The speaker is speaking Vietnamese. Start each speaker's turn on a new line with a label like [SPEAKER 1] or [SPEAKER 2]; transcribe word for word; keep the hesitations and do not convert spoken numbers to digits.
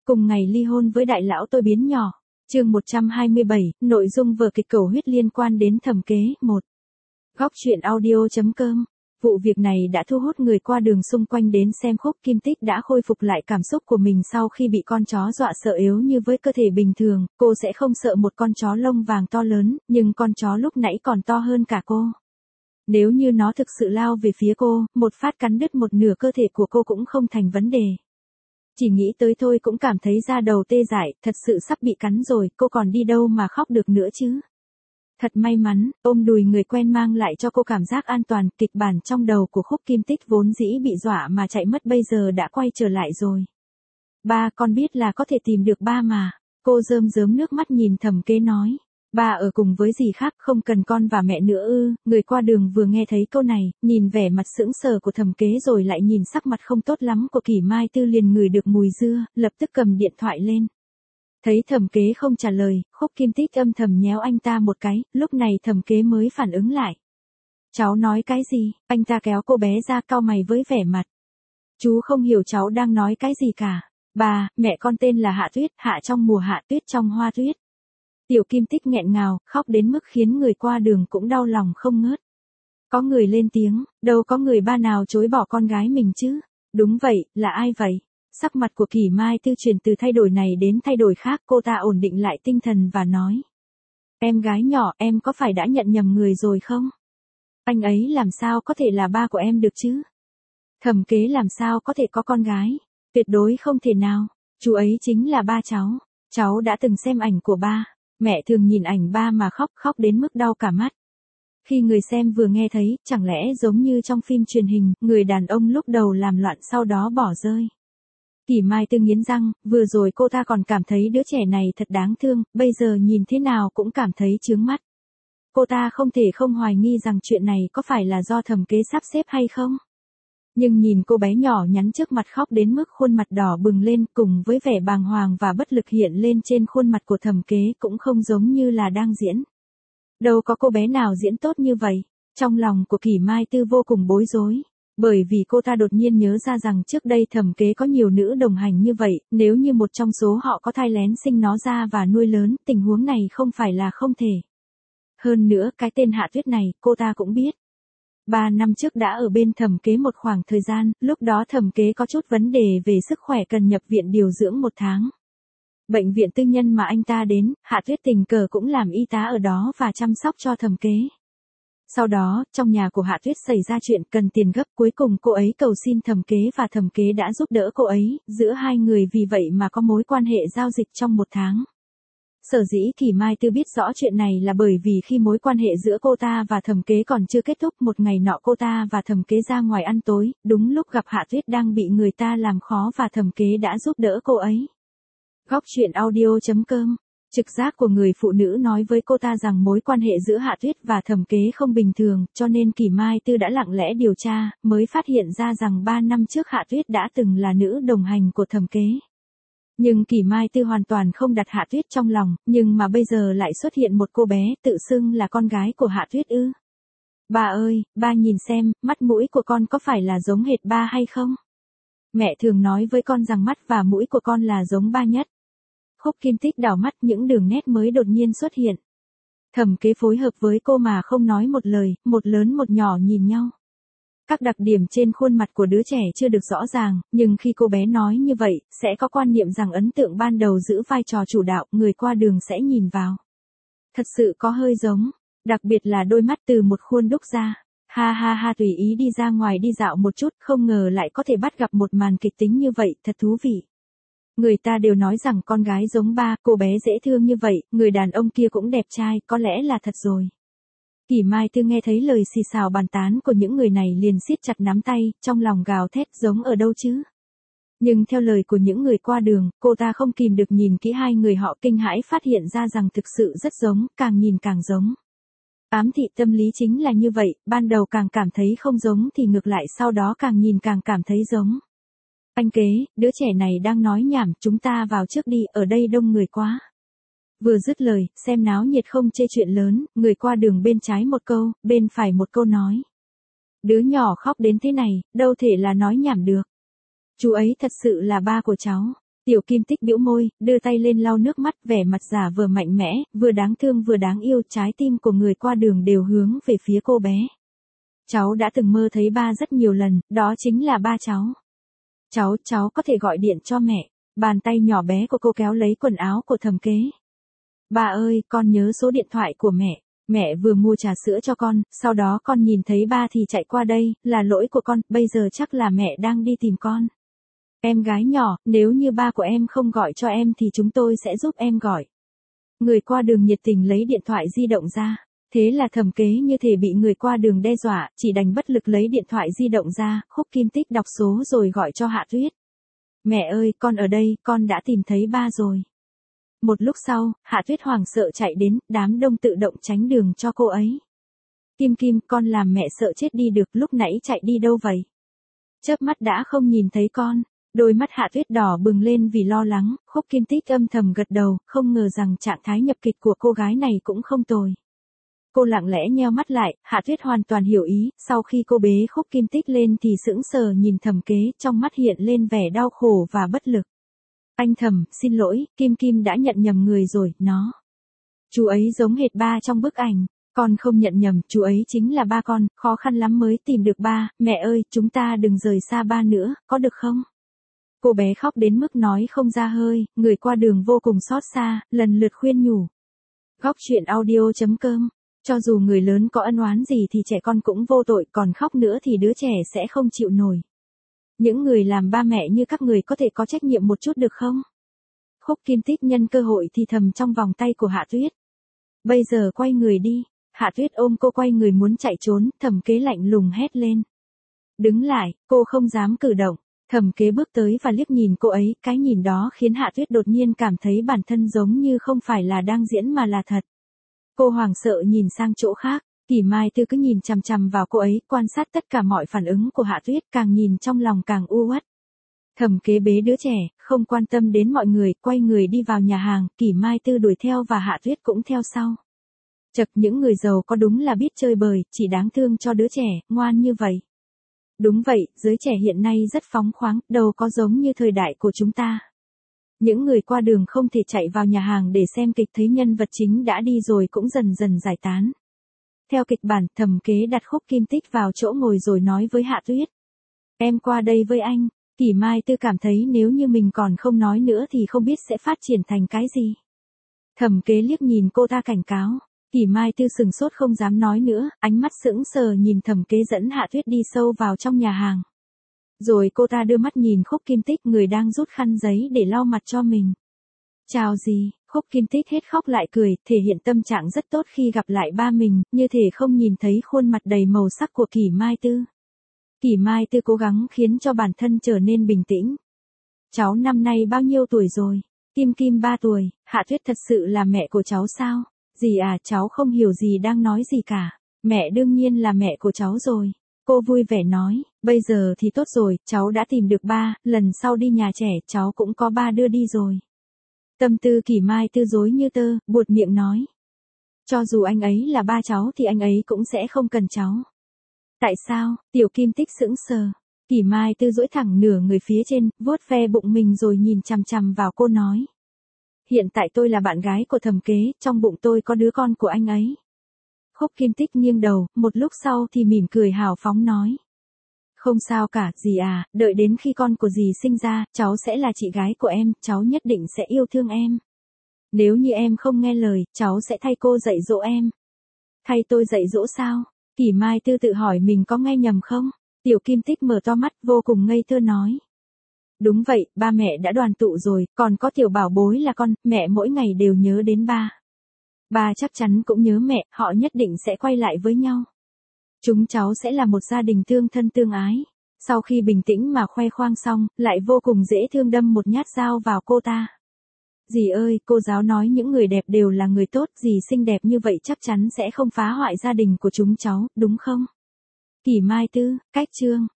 [SPEAKER 1] cùng ngày ly hôn với đại lão tôi biến nhỏ. Chương một trăm hai mươi bảy, nội dung vở kịch cầu huyết liên quan đến thẩm kế, một. Góc truyện audio chấm com. Vụ việc này đã thu hút người qua đường xung quanh đến xem. Khúc Kim Tích đã khôi phục lại cảm xúc của mình sau khi bị con chó dọa sợ. Yếu như với cơ thể bình thường, cô sẽ không sợ một con chó lông vàng to lớn, nhưng con chó lúc nãy còn to hơn cả cô. Nếu như nó thực sự lao về phía cô, một phát cắn đứt một nửa cơ thể của cô cũng không thành vấn đề. Chỉ nghĩ tới thôi cũng cảm thấy da đầu tê dại, thật sự sắp bị cắn rồi, cô còn đi đâu mà khóc được nữa chứ. Thật may mắn, ôm đùi người quen mang lại cho cô cảm giác an toàn. Kịch bản trong đầu của Khúc Kim Tích vốn dĩ bị dọa mà chạy mất bây giờ đã quay trở lại rồi. Ba, con biết là có thể tìm được ba mà. Cô rơm rớm nước mắt nhìn Thẩm Kế nói. Ba ở cùng với dì khác, không cần con và mẹ nữa ư? Người qua đường vừa nghe thấy câu này, nhìn vẻ mặt sững sờ của Thẩm Kế rồi lại nhìn sắc mặt không tốt lắm của Kỷ Mai Tư liền ngửi được mùi dưa, lập tức cầm điện thoại lên. Thấy Thẩm Kế không trả lời, Khúc Kim Tích âm thầm nhéo anh ta một cái, lúc này Thẩm Kế mới phản ứng lại. Cháu nói cái gì? Anh ta kéo cô bé ra cau mày với vẻ mặt. Chú không hiểu cháu đang nói cái gì cả. Bà, mẹ con tên là Hạ Tuyết, hạ trong mùa hạ, tuyết trong hoa tuyết. Tiểu Kim Tích nghẹn ngào, khóc đến mức khiến người qua đường cũng đau lòng không ngớt. Có người lên tiếng, đâu có người ba nào chối bỏ con gái mình chứ? Đúng vậy, là ai vậy? Sắc mặt của Kỷ Mai Tư chuyển từ thay đổi này đến thay đổi khác, cô ta ổn định lại tinh thần và nói. Em gái nhỏ, em có phải đã nhận nhầm người rồi không? Anh ấy làm sao có thể là ba của em được chứ? Thẩm Kế làm sao có thể có con gái? Tuyệt đối không thể nào, chú ấy chính là ba cháu. Cháu đã từng xem ảnh của ba. Mẹ thường nhìn ảnh ba mà khóc, khóc đến mức đau cả mắt. Khi người xem vừa nghe thấy, chẳng lẽ giống như trong phim truyền hình, người đàn ông lúc đầu làm loạn sau đó bỏ rơi. Kỷ Mai Tư nghiến răng, vừa rồi cô ta còn cảm thấy đứa trẻ này thật đáng thương, bây giờ nhìn thế nào cũng cảm thấy chướng mắt. Cô ta không thể không hoài nghi rằng chuyện này có phải là do Thẩm Kế sắp xếp hay không. Nhưng nhìn cô bé nhỏ nhắn trước mặt khóc đến mức khuôn mặt đỏ bừng lên, cùng với vẻ bàng hoàng và bất lực hiện lên trên khuôn mặt của Thẩm Kế cũng không giống như là đang diễn. Đâu có cô bé nào diễn tốt như vậy. Trong lòng của Kỷ Mai Tư vô cùng bối rối. Bởi vì cô ta đột nhiên nhớ ra rằng trước đây Thẩm Kế có nhiều nữ đồng hành như vậy, nếu như một trong số họ có thai lén sinh nó ra và nuôi lớn, tình huống này không phải là không thể. Hơn nữa, cái tên Hạ Tuyết này, cô ta cũng biết. Ba năm trước đã ở bên Thẩm Kế một khoảng thời gian, lúc đó Thẩm Kế có chút vấn đề về sức khỏe cần nhập viện điều dưỡng một tháng. Bệnh viện tư nhân mà anh ta đến, Hạ Tuyết tình cờ cũng làm y tá ở đó và chăm sóc cho Thẩm Kế. Sau đó, trong nhà của Hạ Tuyết xảy ra chuyện cần tiền gấp, cuối cùng cô ấy cầu xin Thẩm Kế và Thẩm Kế đã giúp đỡ cô ấy, giữa hai người vì vậy mà có mối quan hệ giao dịch trong một tháng. Sở dĩ Kỷ Mai Tư biết rõ chuyện này là bởi vì khi mối quan hệ giữa cô ta và Thẩm Kế còn chưa kết thúc, một ngày nọ cô ta và Thẩm Kế ra ngoài ăn tối, đúng lúc gặp Hạ Tuyết đang bị người ta làm khó và Thẩm Kế đã giúp đỡ cô ấy. Góc truyện audio chấm com. Trực giác của người phụ nữ nói với cô ta rằng mối quan hệ giữa Hạ Tuyết và Thẩm Kế không bình thường, cho nên Kỷ Mai Tư đã lặng lẽ điều tra, mới phát hiện ra rằng ba năm trước Hạ Tuyết đã từng là nữ đồng hành của Thẩm Kế. Nhưng Kỷ Mai Tư hoàn toàn không đặt Hạ Tuyết trong lòng, nhưng mà bây giờ lại xuất hiện một cô bé tự xưng là con gái của Hạ Tuyết ư. Ba ơi, ba nhìn xem, mắt mũi của con có phải là giống hệt ba hay không? Mẹ thường nói với con rằng mắt và mũi của con là giống ba nhất. Khúc Kim Tích đảo mắt, những đường nét mới đột nhiên xuất hiện. Thẩm Kế phối hợp với cô mà không nói một lời, một lớn một nhỏ nhìn nhau. Các đặc điểm trên khuôn mặt của đứa trẻ chưa được rõ ràng, nhưng khi cô bé nói như vậy, sẽ có quan niệm rằng ấn tượng ban đầu giữ vai trò chủ đạo, người qua đường sẽ nhìn vào. Thật sự có hơi giống, đặc biệt là đôi mắt từ một khuôn đúc ra. Ha ha ha, tùy ý đi ra ngoài đi dạo một chút, không ngờ lại có thể bắt gặp một màn kịch tính như vậy, thật thú vị. Người ta đều nói rằng con gái giống ba, cô bé dễ thương như vậy, người đàn ông kia cũng đẹp trai, có lẽ là thật rồi. Kỷ Mai Tư nghe thấy lời xì xào bàn tán của những người này liền siết chặt nắm tay, trong lòng gào thét giống ở đâu chứ. Nhưng theo lời của những người qua đường, cô ta không kìm được nhìn kỹ hai người họ, kinh hãi phát hiện ra rằng thực sự rất giống, càng nhìn càng giống. Ám thị tâm lý chính là như vậy, ban đầu càng cảm thấy không giống thì ngược lại sau đó càng nhìn càng cảm thấy giống. Anh Kế, đứa trẻ này đang nói nhảm, chúng ta vào trước đi, ở đây đông người quá. Vừa dứt lời, xem náo nhiệt không chê chuyện lớn, người qua đường bên trái một câu, bên phải một câu nói. Đứa nhỏ khóc đến thế này, đâu thể là nói nhảm được. Chú ấy thật sự là ba của cháu. Tiểu Kim Tích bĩu môi, đưa tay lên lau nước mắt, vẻ mặt giả vờ mạnh mẽ, vừa đáng thương vừa đáng yêu, trái tim của người qua đường đều hướng về phía cô bé. Cháu đã từng mơ thấy ba rất nhiều lần, đó chính là ba cháu. Cháu, cháu có thể gọi điện cho mẹ. Bàn tay nhỏ bé của cô kéo lấy quần áo của Thẩm Kế. Ba ơi, con nhớ số điện thoại của mẹ. Mẹ vừa mua trà sữa cho con, sau đó con nhìn thấy ba thì chạy qua đây, là lỗi của con, bây giờ chắc là mẹ đang đi tìm con. Em gái nhỏ, nếu như ba của em không gọi cho em thì chúng tôi sẽ giúp em gọi. Người qua đường nhiệt tình lấy điện thoại di động ra. Thế là Thẩm Kế như thể bị người qua đường đe dọa, chỉ đành bất lực lấy điện thoại di động ra, Khúc Kim Tích đọc số rồi gọi cho Hạ Tuyết. Mẹ ơi, con ở đây, con đã tìm thấy ba rồi. Một lúc sau, Hạ Tuyết hoảng sợ chạy đến, đám đông tự động tránh đường cho cô ấy. Kim Kim, con làm mẹ sợ chết đi được, lúc nãy chạy đi đâu vậy? Chớp mắt đã không nhìn thấy con. Đôi mắt Hạ Tuyết đỏ bừng lên vì lo lắng, Khúc Kim Tích âm thầm gật đầu, không ngờ rằng trạng thái nhập kịch của cô gái này cũng không tồi. Cô lặng lẽ nheo mắt lại, Hạ Tuyết hoàn toàn hiểu ý, sau khi cô bế Khúc Kim Tích lên thì sững sờ nhìn Thẩm Kế, trong mắt hiện lên vẻ đau khổ và bất lực. Anh Thẩm, xin lỗi, Kim Kim đã nhận nhầm người rồi, nó. Chú ấy giống hệt ba trong bức ảnh, con không nhận nhầm, chú ấy chính là ba con, khó khăn lắm mới tìm được ba, mẹ ơi, chúng ta đừng rời xa ba nữa, có được không? Cô bé khóc đến mức nói không ra hơi, người qua đường vô cùng xót xa, lần lượt khuyên nhủ. Góc truyện audio chấm com. Cho dù người lớn có ân oán gì thì trẻ con cũng vô tội, còn khóc nữa thì đứa trẻ sẽ không chịu nổi. Những người làm ba mẹ như các người có thể có trách nhiệm một chút được không? Khúc Kim Tích nhân cơ hội thì thầm trong vòng tay của Hạ Tuyết. Bây giờ quay người đi. Hạ Tuyết ôm cô quay người muốn chạy trốn, Thẩm Kế lạnh lùng hét lên. Đứng lại, cô không dám cử động. Thẩm Kế bước tới và liếc nhìn cô ấy, cái nhìn đó khiến Hạ Tuyết đột nhiên cảm thấy bản thân giống như không phải là đang diễn mà là thật. Cô hoảng sợ nhìn sang chỗ khác, Kỷ Mai Tư cứ nhìn chằm chằm vào cô ấy, quan sát tất cả mọi phản ứng của Hạ Tuyết, càng nhìn trong lòng càng u uất. Thẩm Kế bế đứa trẻ, không quan tâm đến mọi người, quay người đi vào nhà hàng, Kỷ Mai Tư đuổi theo và Hạ Tuyết cũng theo sau. Chật, những người giàu có đúng là biết chơi bời, chỉ đáng thương cho đứa trẻ, ngoan như vậy. Đúng vậy, giới trẻ hiện nay rất phóng khoáng, đâu có giống như thời đại của chúng ta. Những người qua đường không thể chạy vào nhà hàng để xem kịch, thấy nhân vật chính đã đi rồi cũng dần dần giải tán. Theo kịch bản, Thẩm Kế đặt Khúc Kim Tích vào chỗ ngồi rồi nói với Hạ Tuyết. Em qua đây với anh. Kỷ Mai Tư cảm thấy nếu như mình còn không nói nữa thì không biết sẽ phát triển thành cái gì. Thẩm Kế liếc nhìn cô ta cảnh cáo. Kỷ Mai Tư sừng sốt không dám nói nữa, ánh mắt sững sờ nhìn Thẩm Kế dẫn Hạ Tuyết đi sâu vào trong nhà hàng. Rồi cô ta đưa mắt nhìn Khúc Kim Tích, người đang rút khăn giấy để lau mặt cho mình. Chào gì, Khúc Kim Tích hết khóc lại cười, thể hiện tâm trạng rất tốt khi gặp lại ba mình, như thể không nhìn thấy khuôn mặt đầy màu sắc của Kỷ Mai Tư. Kỷ Mai Tư cố gắng khiến cho bản thân trở nên bình tĩnh. Cháu năm nay bao nhiêu tuổi rồi? Kim Kim ba tuổi, Hạ Tuyết thật sự là mẹ của cháu sao? Dì à, cháu không hiểu gì đang nói gì cả. Mẹ đương nhiên là mẹ của cháu rồi. Cô vui vẻ nói, bây giờ thì tốt rồi, cháu đã tìm được ba, lần sau đi nhà trẻ cháu cũng có ba đưa đi rồi. Tâm tư Kỷ Mai Tư rối như tơ, buột miệng nói. Cho dù anh ấy là ba cháu thì anh ấy cũng sẽ không cần cháu. Tại sao? Tiểu Kim Tích sững sờ. Kỷ Mai Tư duỗi thẳng nửa người phía trên, vuốt ve bụng mình rồi nhìn chằm chằm vào cô nói. Hiện tại tôi là bạn gái của Thẩm Kế, trong bụng tôi có đứa con của anh ấy. Khúc Kim Tích nghiêng đầu, một lúc sau thì mỉm cười hào phóng nói. Không sao cả, dì à, đợi đến khi con của dì sinh ra, cháu sẽ là chị gái của em, cháu nhất định sẽ yêu thương em. Nếu như em không nghe lời, cháu sẽ thay cô dạy dỗ em. Thay tôi dạy dỗ sao? Kỷ Mai Tư tự hỏi mình có nghe nhầm không? Tiểu Kim Tích mở to mắt vô cùng ngây thơ nói. Đúng vậy, ba mẹ đã đoàn tụ rồi, còn có tiểu bảo bối là con, mẹ mỗi ngày đều nhớ đến ba. Ba chắc chắn cũng nhớ mẹ, họ nhất định sẽ quay lại với nhau. Chúng cháu sẽ là một gia đình tương thân tương ái. Sau khi bình tĩnh mà khoe khoang xong, lại vô cùng dễ thương đâm một nhát dao vào cô ta. Dì ơi, cô giáo nói những người đẹp đều là người tốt, dì xinh đẹp như vậy chắc chắn sẽ không phá hoại gia đình của chúng cháu, đúng không? Kỷ Mai Tư, cách chương.